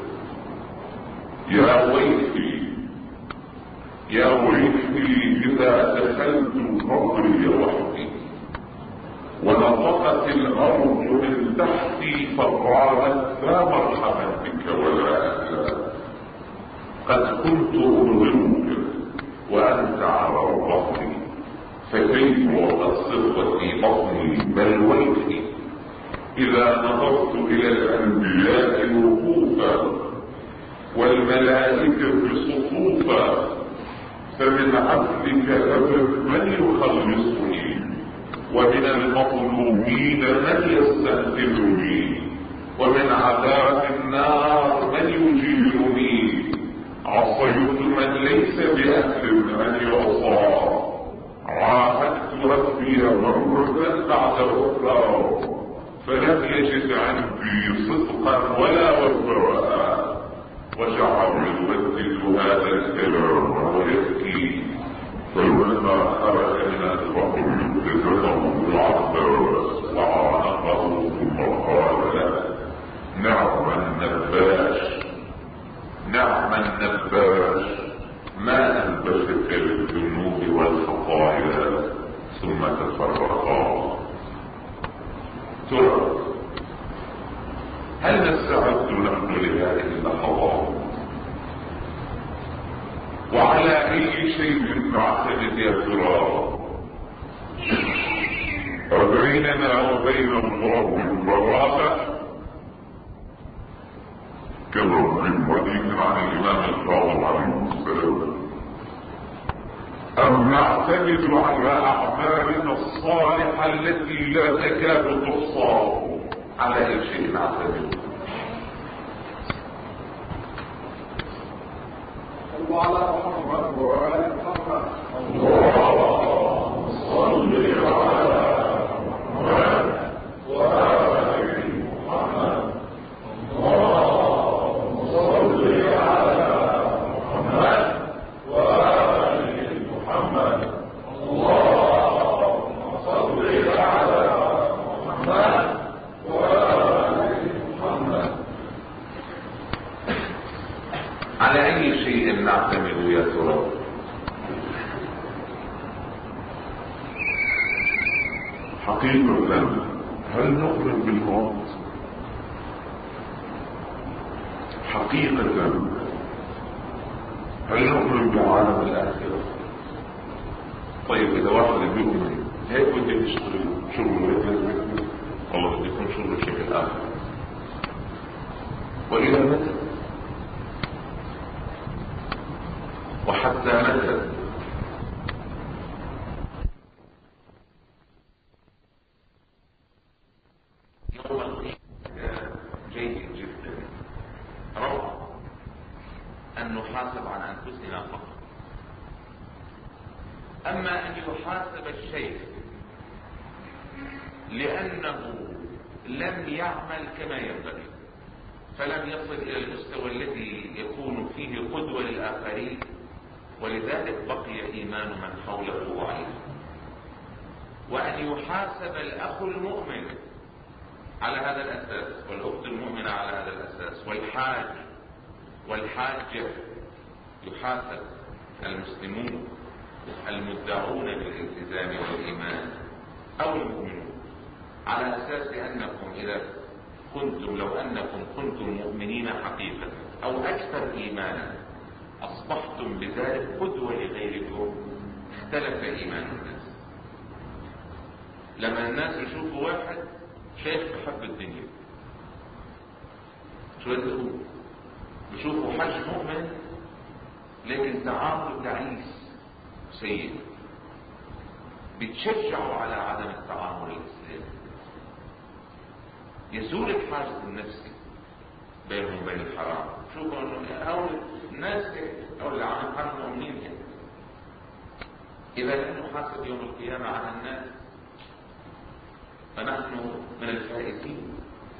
يا ويحي يا ويحي إذا دخلت قبري وحدي ونطقت الأرض من تحتي فقالت لا مرحبا بك ولا أهلا قد كنت أبغضك وأنت على ظهري فكيف وقد صرت في بطني بل ويحي إذا نظرت إلى الأنبياء وقوفا والملائكة صفوفا فمن عبدك أبد من يخلصني ومن المظلومين من يستنقذني ومن عذاب النار من يجيرني. عصيت من ليس بأهل أن يعصى عاهدت ربي مرة بعد أخرى فلم يجد عندي صدقا ولا وفاء وجعل يردد هذا الكلام ويبكي فلما خرج من البحر ابتسمه العباس وعانقه ثم قال له نعم النباش نعم النباش ما أنبشك للذنوب والخطايا ثم تفرقا. ترى هل نستعد نحن لهذه اللحظات وعلى اي شيء نعتمد يا ترى؟ بيننا وبين الله البراءة كما في حديث عن الامام الكاظم عليه السلام أم نعتمد على أعمالنا الصالحة التي لا تكاد تحصى؟ على أي شيء نعتمد؟ وعلى محمد وعلى محمد اللهم صل على محمد وآل محمد اللهم صل على محمد وآل محمد اللهم صل على محمد وآل محمد. على اي شيء نعتمد يا ترى؟ حقيقة هل نؤمن بالموت؟ حقيقة هل نؤمن بعالم الآخرة؟ طيب إذا واحد بيؤمن هيك بده يشتغل شغله هيك لازم والله بده يكون شغله بشكل آخر. وإلى متى؟ وحتى متى؟ يوم القيامة جيد جدا روعة أن نحاسب عن أنفسنا فقط. أما أن يحاسب الشيخ لأنه لم يعمل كما ينبغي فلم يصل إلى المستوى الذي يكون فيه قدوة للآخرين ولذلك بقي إيمان من حوله ضعيف. وأن يحاسب الأخ المؤمن على هذا الأساس والأخت المؤمنة على هذا الأساس والحاج والحاجة يحاسب المسلمون المدعون بالالتزام والإيمان أو المؤمنون على أساس أنكم إذا كنتم لو أنكم كنتم مؤمنين حقيقة أو أكثر إيمانا أصبحتم بذلك قدوة لغيركم. اختلف إيمان الناس لما الناس يشوفوا واحد شيخ بحب الدنيا شو يقول بشوفوا حج مؤمن لكن تعامل تعيس سيء. بتشجعوا على عدم التعامل الإسلامي. يزول الحاجز النفسي بينهم وبين الحرام. شوفوا انه او الناس او اللي عم يقارنوا مؤمنين يعني. اذا لم نحاسب يوم القيامة على الناس فنحن من الفائزين.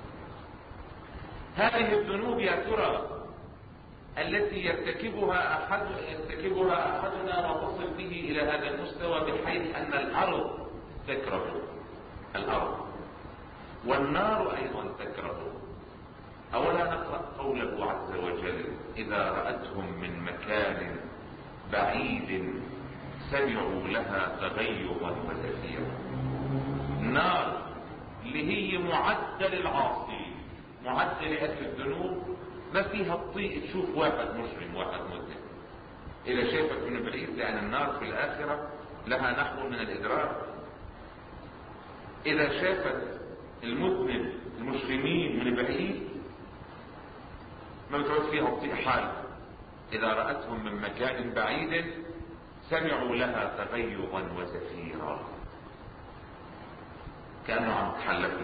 هذه الذنوب يا ترى التي يرتكبها احد يرتكبها احدنا وتصل به الى هذا المستوى بحيث ان الارض تكره الارض والنار ايضا تكره. اولا نقرأ قوله عز وجل: اذا رأتهم من مكان بعيد سمعوا لها تغيظا وزفيرا. النار اللي هي معدة للعاصي، معدة لأهل الذنوب، ما فيها تطيق تشوف واحد مجرم واحد مذنب إذا شافت من بعيد، لأن النار في الآخرة لها نحو من الإدراك. إذا شافت المذنب المجرمين من بعيد ما بتعود فيها تطيق حال. إذا رأتهم من مكان بعيد سمعوا لها تغيظا وزفيرا، كانوا عم تحلفوا.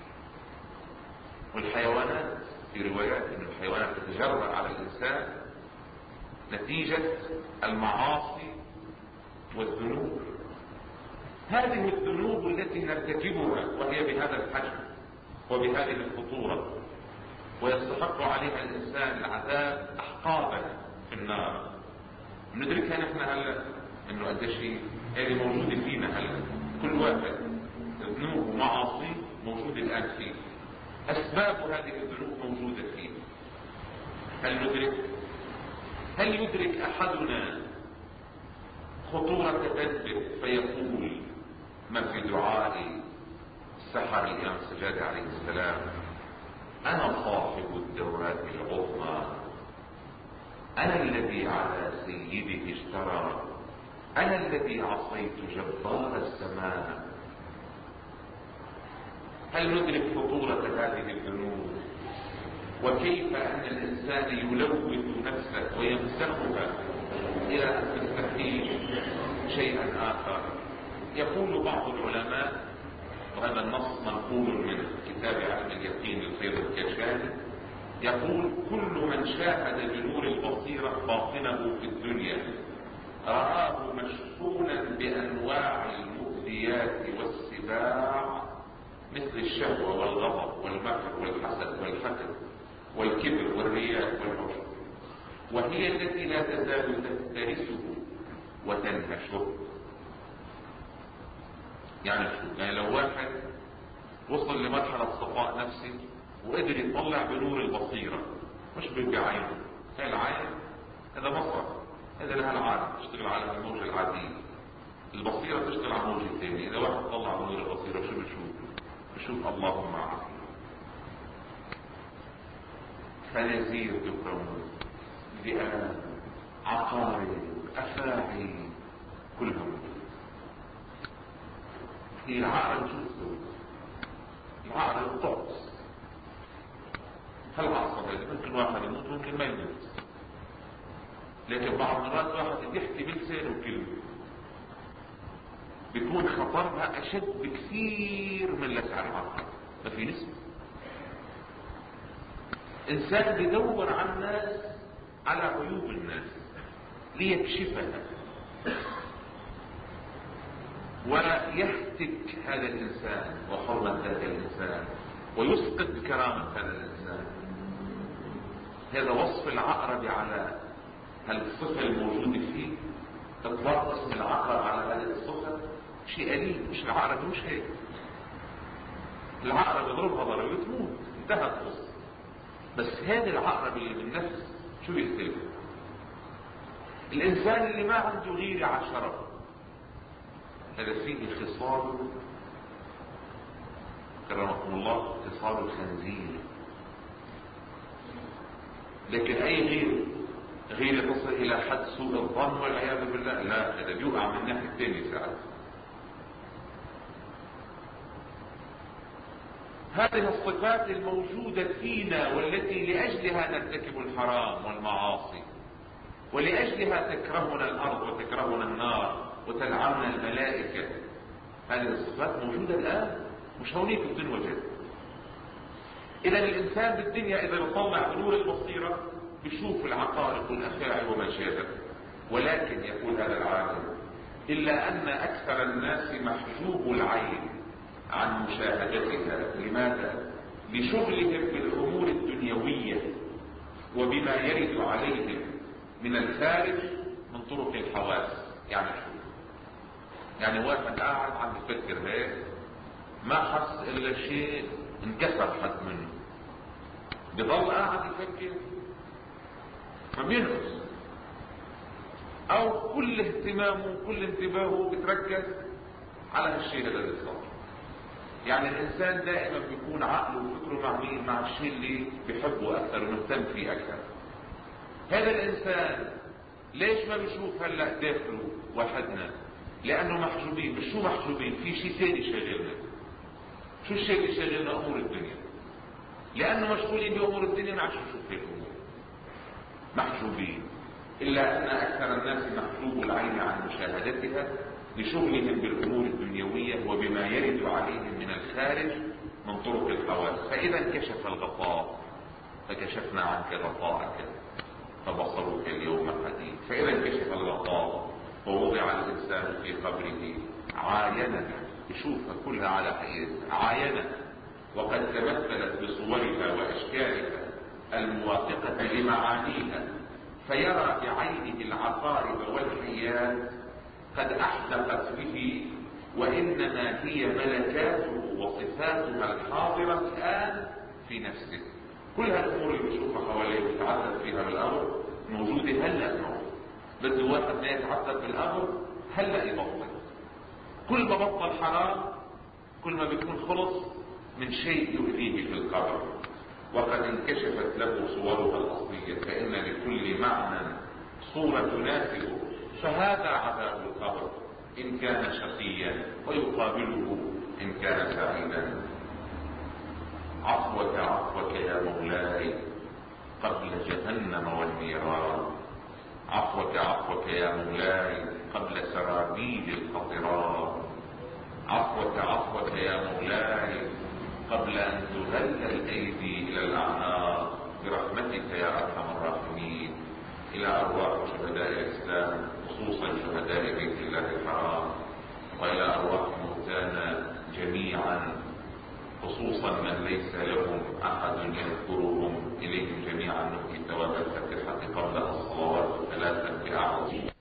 والحيوانات في روايات ان الحيوانات تتجرأ على الانسان نتيجة المعاصي والذنوب. هذه الذنوب التي نرتكبها وهي بهذا الحجم وبهذه الخطورة ويستحق عليها الانسان العذاب احقابا في النار، ندركها نحن هلا انه قد شيء هذه موجودة فينا هلا. كل واحد ذنوب ومعاصي موجودة الان فيه، اسباب هذه الذنوب موجودة فيه. هل ندرك هل يدرك احدنا خطورة ذنبه فيقول ما في دعاء السحر الامام السجاد عليه السلام: انا صاحب الدورات العظمى، انا الذي على سيده اشترى، انا الذي عصيت جبار السماء. هل ندرك خطورة هذه الذنوب وكيف ان الانسان يلوث نفسه ويمسخها الى ان تستحيل شيئا اخر؟ يقول بعض العلماء، وهذا النص منقول من كتاب علم اليقين للخير الكشاني، يقول: كل من شاهد بنور البصيرة باطنه في الدنيا رآه مشحونا بانواع المؤذيات والسباع مثل الشهوة والغضب والمكر والحسد والحقد والكبر والرياء والعجب، وهي التي لا تزال تفترسه وتنهشه. يعني شو؟ يعني لو واحد وصل لمرحلة صفاء نفسي وقدر يطلع بنور البصيرة، مش بعينه، هي العين هذا بصر، هذا لها العالم تشتغل على الموجة العادية، البصيرة تشتغل على الموجة الثانية. إذا واحد طلع بنور البصيرة شو بشوف؟ بشوف اللهم معه، خنازير يكرمون، ذئاب، عقارب، أفاعي، كلها موجودة. هي العقرب شو؟ العقرب الطقس. هل عصر هذا ممكن واحد يموت ممكن ما يموت، لكن بعض مرات واحد يحكي بلسانه كلمة بيكون خطرها اشد بكثير من لسع العقرب. ما في نسبة. انسان بيدور على الناس على عيوب الناس ليكشفها ويهتك هذا الانسان وحرمة هذا الانسان ويسقط كرامة هذا الانسان. هذا وصف العقرب على الصفة الموجودة فيه. اطلاق اسم العقرب على هذه الصفة شيء أليم. مش العقرب مش هيك. العقرب يضربها ضرب وتموت، انتهت القصة. بس هذا العقرب اللي بالنفس شو يقتله؟ الانسان اللي ما عنده غيرة على الشرف، هذا فيه خصال كرمكم الله، خصال الخنزير. لكن اي غير غير تصل الى حد سوء الظن والعياذ بالله، لا، هذا بيوقع من الناحية الثانية ساعات. هذه الصفات الموجودة فينا والتي لأجلها نرتكب الحرام والمعاصي، ولأجلها تكرهنا الأرض وتكرهنا النار وتلعننا الملائكة هذه الصفات موجودة الآن، مش هونيك بدون وجد. إذا الإنسان بالدنيا إذا يطلع بنور البصيرة بيشوف العقارب والأفاعي وما شابه، ولكن يقول هذا العالم إلا أن أكثر الناس محجوب العين عن مشاهدتها. لماذا؟ لشغلهم بالأمور الدنيوية وبما يرد عليهم من الخارج من طرق الحواس. يعني شو؟ يعني واحد قاعد عم يفكر هيك ما حس إلا شيء انكسر حد منه، بضل قاعد يفكر ما بينقص، او كل اهتمامه كل انتباهه بتركز على هالشيء الذي صار. يعني الانسان دائما بيكون عقله وفكره مع مين؟ مع الشيء اللي بيحبه اكثر ومهتم فيه اكثر. هذا الانسان ليش ما بيشوف هلا داخله وحدنا؟ لانه محجوبين. مش شو محجوبين؟ في شيء ثاني شاغلنا. شو الشيء اللي شاغلنا؟ امور الدنيا. لانه مشغولين بامور الدنيا ما عادش نشوف هيك امور، محجوبين. الا ان اكثر الناس محجوب العين عن مشاهدتها لشغلهم بالامور الدنيويه وبما يرد عليهم من الخارج من طرق الحواس. فاذا انكشف الغطاء فكشفنا عنك غطاءك فبصرك اليوم حديد. فاذا انكشف الغطاء ووضع الانسان في قبره عاينه، يشوفها كلها على حقيقتها، عاينه وقد تمثلت بصورها واشكالها الموافقه لمعانيها، فيرى بعينه العقارب والحيات قد احدقت به، وانما هي ملكاته وصفاتها الحاضره الان في نفسه. كل هالامور اللي بيشوفها حواليه ويتعذب فيها بالامر موجوده هلا معه. بده واحد ما يتعذب بالامر هلا يبطل. كل ما بطل حرام كل ما بيكون خلص من شيء يؤذيه في القبر. وقد انكشفت له صورها الاصليه، فان لكل معنى صوره تناسبه، فهذا عذاب القبر ان كان شقيا ويقابله ان كان سعيدا. عفوك عفوك يا مولاي قبل جهنم والنيران، عفوك عفوك يا مولاي قبل سرابيل القطران، عفوك عفوك يا مولاي قبل ان تغل الايدي الى الاعناق، برحمتك يا ارحم الراحمين. الى ارواح شهداء الاسلام خصوصا شهداء بيت الله الحرام، والى ارواح موتانا جميعا خصوصا من ليس لهم احد يذكرهم، اليهم جميعا نهدي ثواب الفاتحه قبل الصلوات الثلاثه باعظم